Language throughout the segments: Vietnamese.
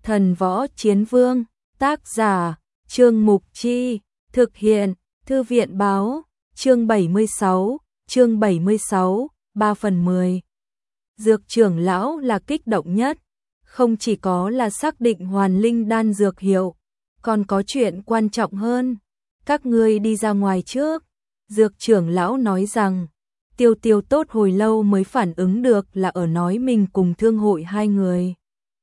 Thần Võ Chiến Vương, tác giả, Trương Mục Chi, thực hiện, Thư viện Báo, chương 76, 3/10. Dược trưởng lão là kích động nhất, không chỉ có là xác định hoàn linh đan dược hiệu, còn có chuyện quan trọng hơn. Các ngươi đi ra ngoài trước. Dược trưởng lão nói rằng, Tiêu Tiêu tốt hồi lâu mới phản ứng được là ở nói mình cùng thương hội hai người.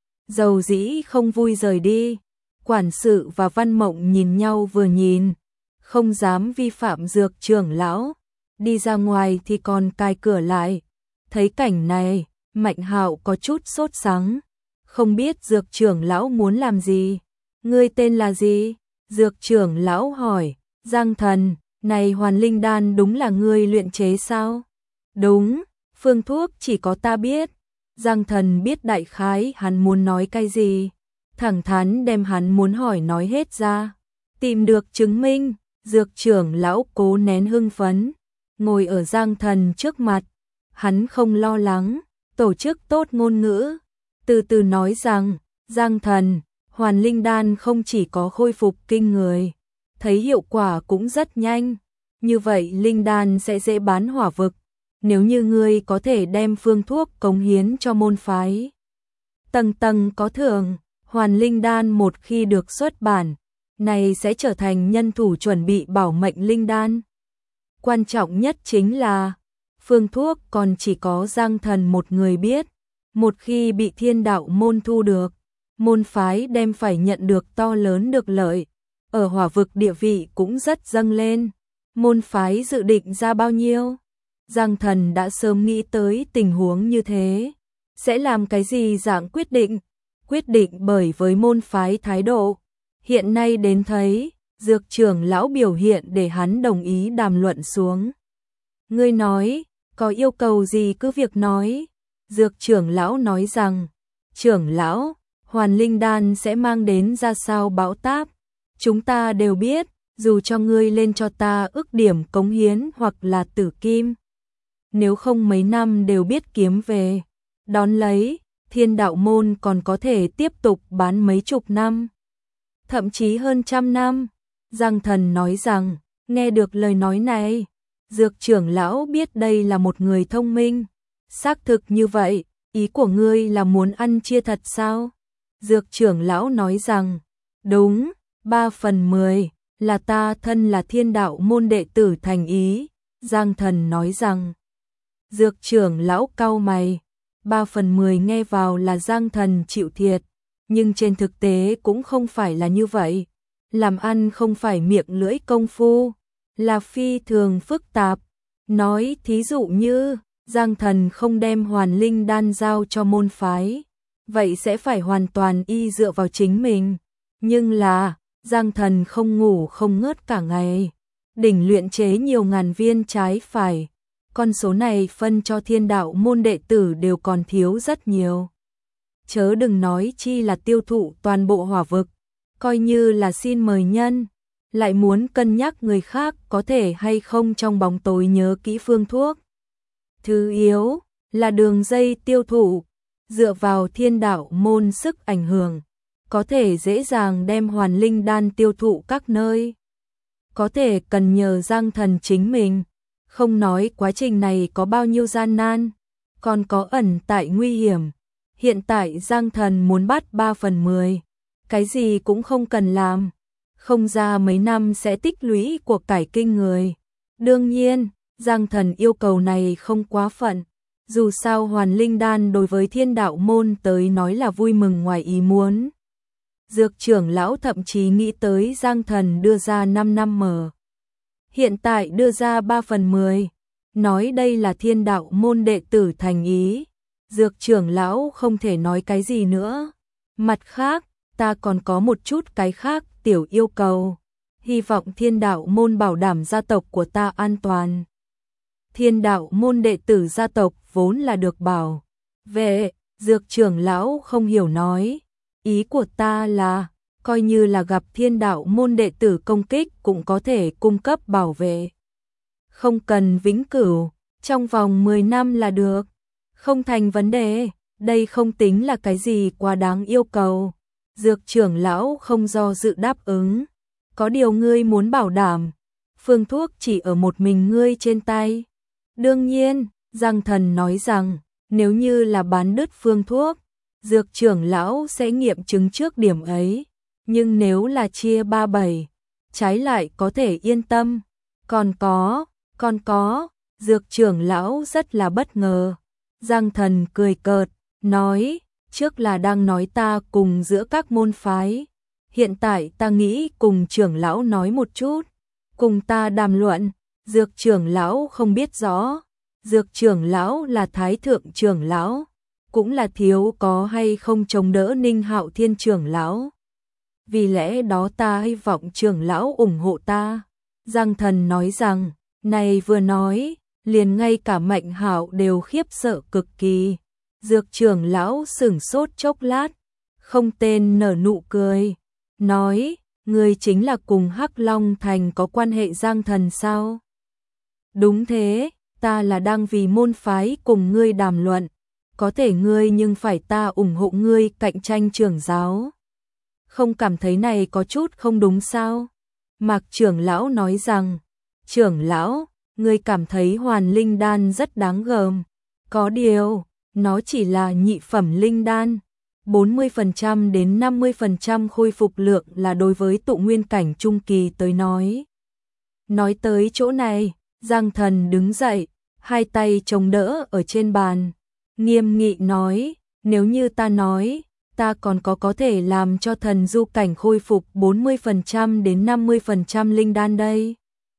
Dầu dĩ không vui rời đi, quản sự và Văn Mộng nhìn nhau vừa nhìn, không dám vi phạm dược trưởng lão, đi ra ngoài thì còn cài cửa lại. Thấy cảnh này, Mạnh Hạo có chút sốt sắng, không biết dược trưởng lão muốn làm gì. Ngươi tên là gì? Dược trưởng lão hỏi. Giang Thần, này hoàn linh đan đúng là ngươi luyện chế sao? Đúng, phương thuốc chỉ có ta biết. Giang Thần biết đại khái hắn muốn nói cái gì, thẳng thắn đem hắn muốn hỏi nói hết ra. Tìm được chứng minh, dược trưởng lão cố nén hưng phấn, ngồi ở Giang Thần trước mặt. Hắn không lo lắng, tổ chức tốt ngôn ngữ, từ từ nói rằng, Giang Thần, hoàn linh đan không chỉ có khôi phục kinh người, thấy hiệu quả cũng rất nhanh. Như vậy linh đan sẽ dễ bán hỏa vực. Nếu như ngươi có thể đem phương thuốc cống hiến cho môn phái, tầng tầng có thưởng. Hoàn linh đan một khi được xuất bản, này sẽ trở thành nhân thủ chuẩn bị bảo mệnh linh đan. Quan trọng nhất chính là, phương thuốc còn chỉ có Giang Thần một người biết. Một khi bị Thiên Đạo môn thu được, môn phái đem phải nhận được to lớn được lợi. Ở hỏa vực địa vị cũng rất dâng lên. Môn phái dự định ra bao nhiêu? Giang Thần đã sớm nghĩ tới tình huống như thế. Sẽ làm cái gì dạng quyết định? Quyết định bởi với môn phái thái độ. Hiện nay đến thấy, dược trưởng lão biểu hiện để hắn đồng ý đàm luận xuống. Ngươi nói, có yêu cầu gì cứ việc nói. Dược trưởng lão nói rằng, trưởng lão, hoàn linh đan sẽ mang đến ra sao bão táp. Chúng ta đều biết, dù cho ngươi lên cho ta ức điểm cống hiến hoặc là tử kim, nếu không mấy năm đều biết kiếm về. Đón lấy, Thiên Đạo môn còn có thể tiếp tục bán mấy chục năm, thậm chí hơn trăm năm. Giang Thần nói rằng, nghe được lời nói này, dược trưởng lão biết đây là một người thông minh. Xác thực như vậy, ý của ngươi là muốn ăn chia thật sao? Dược trưởng lão nói rằng, đúng, 3/10 là ta thân là Thiên Đạo môn đệ tử thành ý. Giang Thần nói rằng, dược trưởng lão cau mày, 3/10 nghe vào là Giang Thần chịu thiệt, nhưng trên thực tế cũng không phải là như vậy. Làm ăn không phải miệng lưỡi công phu, là phi thường phức tạp. Nói thí dụ như, Giang Thần không đem hoàn linh đan giao cho môn phái, vậy sẽ phải hoàn toàn y dựa vào chính mình. Nhưng là, Giang Thần không ngủ không ngớt cả ngày, đỉnh luyện chế nhiều ngàn viên trái phải. Con số này phân cho Thiên Đạo môn đệ tử đều còn thiếu rất nhiều. Chớ đừng nói chi là tiêu thụ toàn bộ hỏa vực, coi như là xin mời nhân, lại muốn cân nhắc người khác có thể hay không trong bóng tối nhớ kỹ phương thuốc. Thứ yếu là đường dây tiêu thụ, dựa vào Thiên Đạo môn sức ảnh hưởng, có thể dễ dàng đem hoàn linh đan tiêu thụ các nơi. Có thể cần nhờ Giang Thần chính mình, không nói quá trình này có bao nhiêu gian nan, còn có ẩn tại nguy hiểm. Hiện tại Giang Thần muốn bắt 3/10, cái gì cũng không cần làm, không ra mấy năm sẽ tích lũy của cải kinh người. Đương nhiên, Giang Thần yêu cầu này không quá phận, dù sao hoàn linh đan đối với Thiên Đạo môn tới nói là vui mừng ngoài ý muốn. Dược trưởng lão thậm chí nghĩ tới Giang Thần đưa ra 5 năm mở, hiện tại đưa ra 3/10, nói đây là Thiên Đạo môn đệ tử thành ý. Dược trưởng lão không thể nói cái gì nữa. Mặt khác, ta còn có một chút cái khác tiểu yêu cầu, hy vọng Thiên Đạo môn bảo đảm gia tộc của ta an toàn. Thiên Đạo môn đệ tử gia tộc vốn là được bảo vệ. Dược trưởng lão không hiểu nói, ý của ta là, coi như là gặp Thiên Đạo môn đệ tử công kích cũng có thể cung cấp bảo vệ. Không cần vĩnh cửu, trong vòng 10 năm là được. Không thành vấn đề, đây không tính là cái gì quá đáng yêu cầu. Dược trưởng lão không do dự đáp ứng. Có điều ngươi muốn bảo đảm, phương thuốc chỉ ở một mình ngươi trên tay. Đương nhiên, Giang Thần nói rằng, nếu như là bán đứt phương thuốc, dược trưởng lão sẽ nghiệm chứng trước điểm ấy. Nhưng nếu là chia 3/7, trái lại có thể yên tâm. Còn có, dược trưởng lão rất là bất ngờ. Giang Thần cười cợt, nói, trước là đang nói ta cùng giữa các môn phái. Hiện tại ta nghĩ cùng trưởng lão nói một chút, cùng ta đàm luận. Dược trưởng lão không biết rõ, dược trưởng lão là thái thượng trưởng lão, cũng là thiếu có hay không chống đỡ Ninh Hạo Thiên trưởng lão. Vì lẽ đó ta hy vọng trưởng lão ủng hộ ta. Giang Thần nói rằng, này vừa nói, liền ngay cả Mạnh Hạo đều khiếp sợ cực kỳ. Dược trưởng lão sửng sốt chốc lát, không tên nở nụ cười, nói, ngươi chính là cùng Hắc Long Thành có quan hệ Giang Thần sao? Đúng thế, ta là đang vì môn phái cùng ngươi đàm luận, có thể ngươi nhưng phải ta ủng hộ ngươi cạnh tranh trưởng giáo. Không cảm thấy này có chút không đúng sao? Mạc trưởng lão nói rằng, trưởng lão, ngươi cảm thấy Hoàn Linh Đan rất đáng gờm, có điều, nó chỉ là nhị phẩm linh đan, 40% đến 50% khôi phục lượng là đối với tụ nguyên cảnh trung kỳ tới nói. Nói tới chỗ này, Giang Thần đứng dậy, hai tay chống đỡ ở trên bàn, nghiêm nghị nói, nếu như ta nói, ta còn có thể làm cho thần du cảnh khôi phục 40% đến 50% linh đan đây.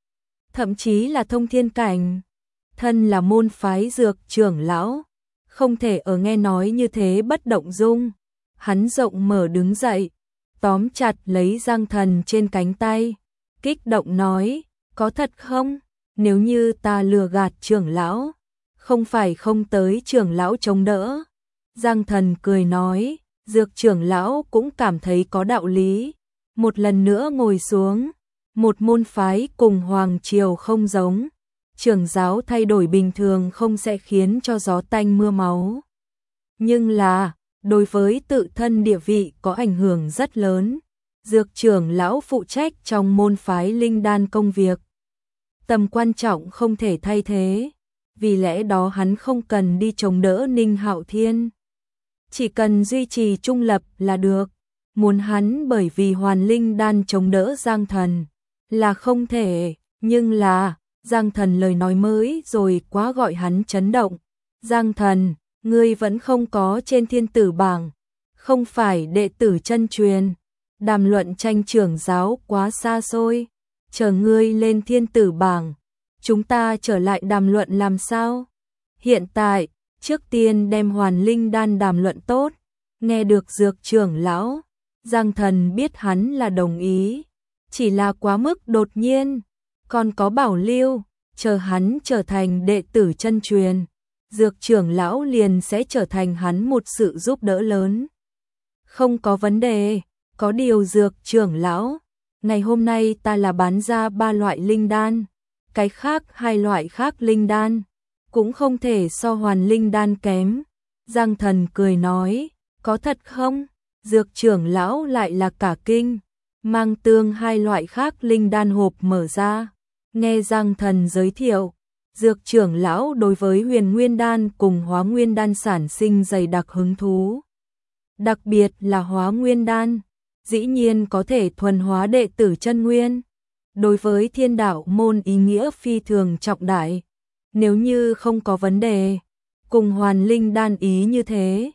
Thậm chí là thông thiên cảnh, thân là môn phái dược trưởng lão, không thể ở nghe nói như thế bất động dung. Hắn rộng mở đứng dậy, tóm chặt lấy Giang Thần trên cánh tay, kích động nói, có thật không? Nếu như ta lừa gạt trưởng lão, không phải không tới trưởng lão chống đỡ. Giang Thần cười nói, dược trưởng lão cũng cảm thấy có đạo lý. Một lần nữa ngồi xuống, một môn phái cùng hoàng triều không giống. Trưởng giáo thay đổi bình thường không sẽ khiến cho gió tanh mưa máu. Nhưng là, đối với tự thân địa vị có ảnh hưởng rất lớn. Dược trưởng lão phụ trách trong môn phái linh đan công việc. Tầm quan trọng không thể thay thế, vì lẽ đó hắn không cần đi chống đỡ Ninh Hạo Thiên. Chỉ cần duy trì trung lập là được. Muốn hắn bởi vì Hoàn Linh Đan chống đỡ Giang Thần là không thể, nhưng là Giang Thần lời nói mới rồi quá gọi hắn chấn động. Giang Thần, ngươi vẫn không có trên thiên tử bảng, không phải đệ tử chân truyền, đàm luận tranh trưởng giáo quá xa xôi, chờ ngươi lên thiên tử bảng, chúng ta trở lại đàm luận làm sao? Hiện tại, trước tiên đem Hoàn Linh Đan đàm luận tốt. Nghe được dược trưởng lão, Giang Thần biết hắn là đồng ý, chỉ là quá mức đột nhiên, còn có bảo lưu, chờ hắn trở thành đệ tử chân truyền, dược trưởng lão liền sẽ trở thành hắn một sự giúp đỡ lớn. Không có vấn đề, có điều dược trưởng lão, ngày hôm nay ta là bán ra 3 loại linh đan, cái khác 2 loại khác linh đan, cũng không thể so Hoàn Linh Đan kém. Giang Thần cười nói, có thật không? Dược trưởng lão lại là cả kinh, mang tương 2 loại khác linh đan hộp mở ra. Nghe Giang Thần giới thiệu, dược trưởng lão đối với Huyền Nguyên Đan cùng Hóa Nguyên Đan sản sinh dày đặc hứng thú. Đặc biệt là Hóa Nguyên Đan, dĩ nhiên có thể thuần hóa đệ tử chân nguyên. Đối với Thiên Đạo môn ý nghĩa phi thường trọng đại. Nếu như không có vấn đề, cùng Hoàn Linh Đan ý như thế,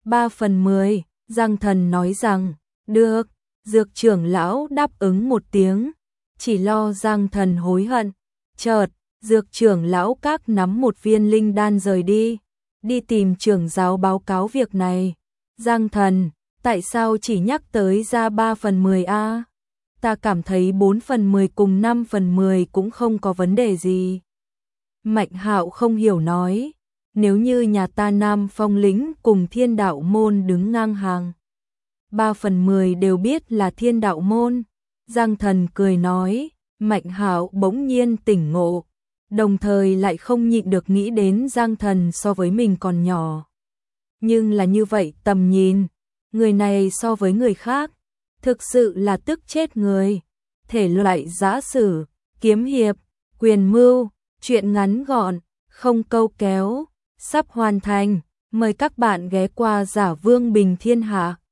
3/10, Giang Thần nói rằng, được, dược trưởng lão đáp ứng một tiếng, chỉ lo Giang Thần hối hận. Chợt, dược trưởng lão các nắm một viên linh đan rời đi tìm trưởng giáo báo cáo việc này. Giang Thần, tại sao chỉ nhắc tới ra 3/10 a? Ta cảm thấy 4/10 cùng 5/10 cũng không có vấn đề gì. Mạnh Hạo không hiểu nói, nếu như nhà ta Nam Phong lĩnh cùng Thiên Đạo môn đứng ngang hàng, 3/10 đều biết là Thiên Đạo môn. Giang Thần cười nói, Mạnh Hạo bỗng nhiên tỉnh ngộ, đồng thời lại không nhịn được nghĩ đến Giang Thần so với mình còn nhỏ. Nhưng là như vậy tầm nhìn, người này so với người khác, thực sự là tức chết người. Thể loại giã sử, kiếm hiệp, quyền mưu, truyện ngắn gọn, không câu kéo, sắp hoàn thành. Mời các bạn ghé qua Giả Vương Bình Thiên Hạ.